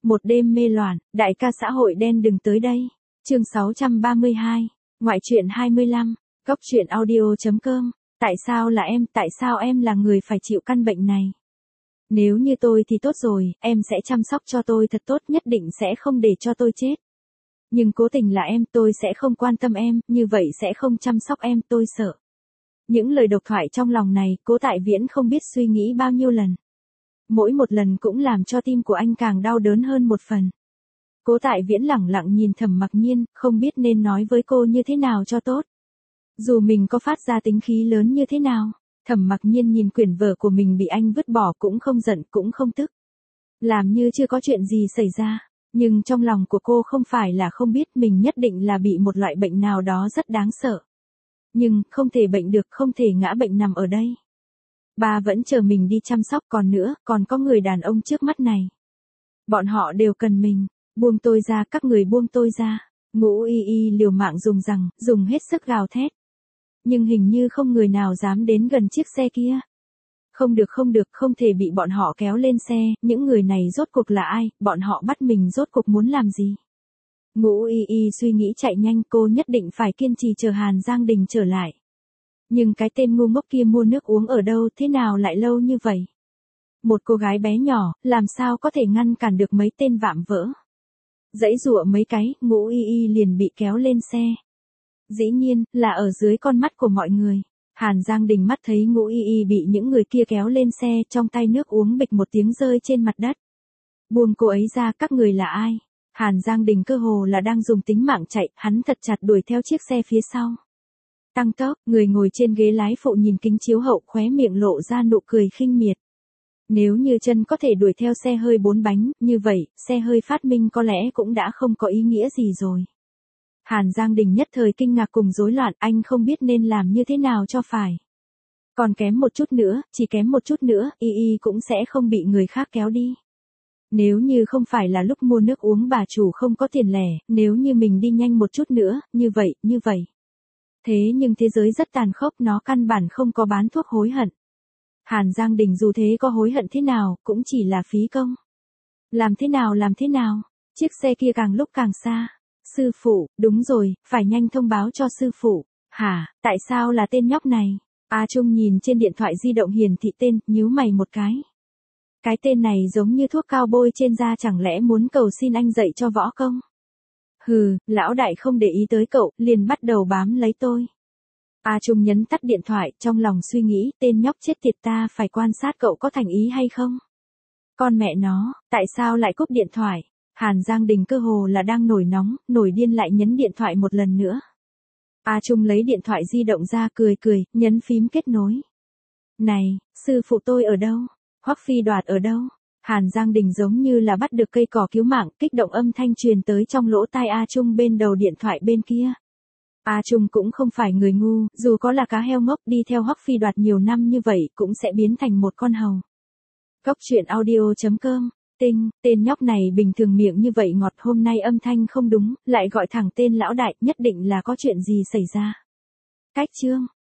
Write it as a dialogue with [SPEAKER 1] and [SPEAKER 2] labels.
[SPEAKER 1] Một đêm mê loạn, đại ca xã hội đen đừng tới đây. Chương 632, ngoại truyện 25, góc truyện audio.com. Tại sao em là người phải chịu căn bệnh này? Nếu như tôi thì tốt rồi, em sẽ chăm sóc cho tôi thật tốt, nhất định sẽ không để cho tôi chết. Nhưng cố tình là em, tôi sẽ không quan tâm em, như vậy sẽ không chăm sóc em, tôi sợ. Những lời độc thoại trong lòng này, Cố Tại Viễn không biết suy nghĩ bao nhiêu lần. Mỗi một lần cũng làm cho tim của anh càng đau đớn hơn một phần. Cố Tại Viễn lẳng lặng nhìn Thẩm Mặc Nhiên, không biết nên nói với cô như thế nào cho tốt. Dù mình có phát ra tính khí lớn như thế nào, Thẩm Mặc Nhiên nhìn quyển vở của mình bị anh vứt bỏ cũng không giận cũng không tức. Làm như chưa có chuyện gì xảy ra, nhưng trong lòng của cô không phải là không biết mình nhất định là bị một loại bệnh nào đó rất đáng sợ. Nhưng, không thể bệnh được, không thể ngã bệnh nằm ở đây. Ba vẫn chờ mình đi chăm sóc, còn nữa, còn có người đàn ông trước mắt này. Bọn họ đều cần mình, buông tôi ra, các người buông tôi ra. Ngũ Y Y liều mạng dùng hết sức gào thét. Nhưng hình như không người nào dám đến gần chiếc xe kia. Không được, không thể bị bọn họ kéo lên xe, những người này rốt cuộc là ai, bọn họ bắt mình rốt cuộc muốn làm gì? Ngũ Y Y suy nghĩ chạy nhanh, cô nhất định phải kiên trì chờ Hàn Giang Đình trở lại. Nhưng cái tên ngu ngốc kia mua nước uống ở đâu, thế nào lại lâu như vậy? Một cô gái bé nhỏ, làm sao có thể ngăn cản được mấy tên vạm vỡ? Giãy giụa mấy cái, Ngũ Y Y liền bị kéo lên xe. Dĩ nhiên, là ở dưới con mắt của mọi người. Hàn Giang Đình mắt thấy Ngũ Y Y bị những người kia kéo lên xe, trong tay nước uống bịch một tiếng rơi trên mặt đất. Buông cô ấy ra, các người là ai? Hàn Giang Đình cơ hồ là đang dùng tính mạng chạy, hắn thật chặt đuổi theo chiếc xe phía sau. Tăng tốc, người ngồi trên ghế lái phụ nhìn kính chiếu hậu, khóe miệng lộ ra nụ cười khinh miệt. Nếu như chân có thể đuổi theo xe hơi 4 bánh, như vậy, xe hơi phát minh có lẽ cũng đã không có ý nghĩa gì rồi. Hàn Giang Đình nhất thời kinh ngạc cùng rối loạn, anh không biết nên làm như thế nào cho phải. Còn kém một chút nữa, chỉ kém một chút nữa, Y Y cũng sẽ không bị người khác kéo đi. Nếu như không phải là lúc mua nước uống bà chủ không có tiền lẻ, nếu như mình đi nhanh một chút nữa, như vậy. Thế nhưng thế giới rất tàn khốc, nó căn bản không có bán thuốc hối hận. Hàn Giang Đình dù thế có hối hận thế nào, cũng chỉ là phí công. Làm thế nào? Chiếc xe kia càng lúc càng xa. Sư phụ, đúng rồi, phải nhanh thông báo cho sư phụ. Hả, tại sao là tên nhóc này? A Trung nhìn trên điện thoại di động hiển thị tên, nhíu mày một cái. Cái tên này giống như thuốc cao bôi trên da, chẳng lẽ muốn cầu xin anh dạy cho võ công? Hừ, lão đại không để ý tới cậu, liền bắt đầu bám lấy tôi. A Trung nhấn tắt điện thoại, trong lòng suy nghĩ, tên nhóc chết tiệt, ta phải quan sát cậu có thành ý hay không? Con mẹ nó, tại sao lại cúp điện thoại? Hàn Giang Đình cơ hồ là đang nổi nóng, nổi điên lại nhấn điện thoại một lần nữa. A Trung lấy điện thoại di động ra cười, nhấn phím kết nối. Này, sư phụ tôi ở đâu? Hoắc Phi Đoạt ở đâu? Hàn Giang Đình giống như là bắt được cây cỏ cứu mạng, kích động âm thanh truyền tới trong lỗ tai A Trung bên đầu điện thoại bên kia. A Trung cũng không phải người ngu, dù có là cá heo ngốc đi theo Hoắc Phi Đoạt nhiều năm như vậy cũng sẽ biến thành một con hầu. Góc truyện audio.com. Tên nhóc này bình thường miệng như vậy ngọt, hôm nay âm thanh không đúng, lại gọi thẳng tên lão đại, nhất định là có chuyện gì xảy ra. Cách chương